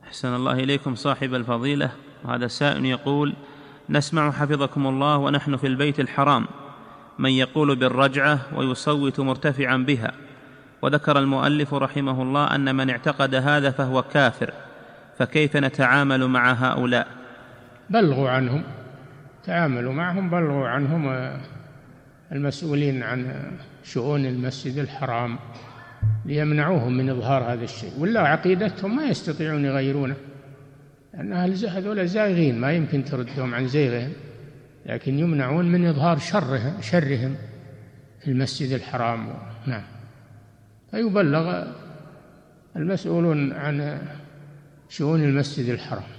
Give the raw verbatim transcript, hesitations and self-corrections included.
أحسن الله إليكم صاحب الفضيلة. وهذا سائل يقول: نسمع حفظكم الله ونحن في البيت الحرام من يقول بالرجعة ويصوت مرتفعا بها، وذكر المؤلف رحمه الله أن من اعتقد هذا فهو كافر، فكيف نتعامل مع هؤلاء؟ بلغوا عنهم، تعاملوا معهم، بلغوا عنهم المسؤولين عن شؤون المسجد الحرام ليمنعوهم من إظهار هذا الشيء، ولا عقيدتهم ما يستطيعون يغيرونه، لأن هذول زائغين ما يمكن تردهم عن زيغهم، لكن يمنعون من إظهار شرهم, شرهم في المسجد الحرام. نعم. فيبلغ المسؤولون عن شؤون المسجد الحرام.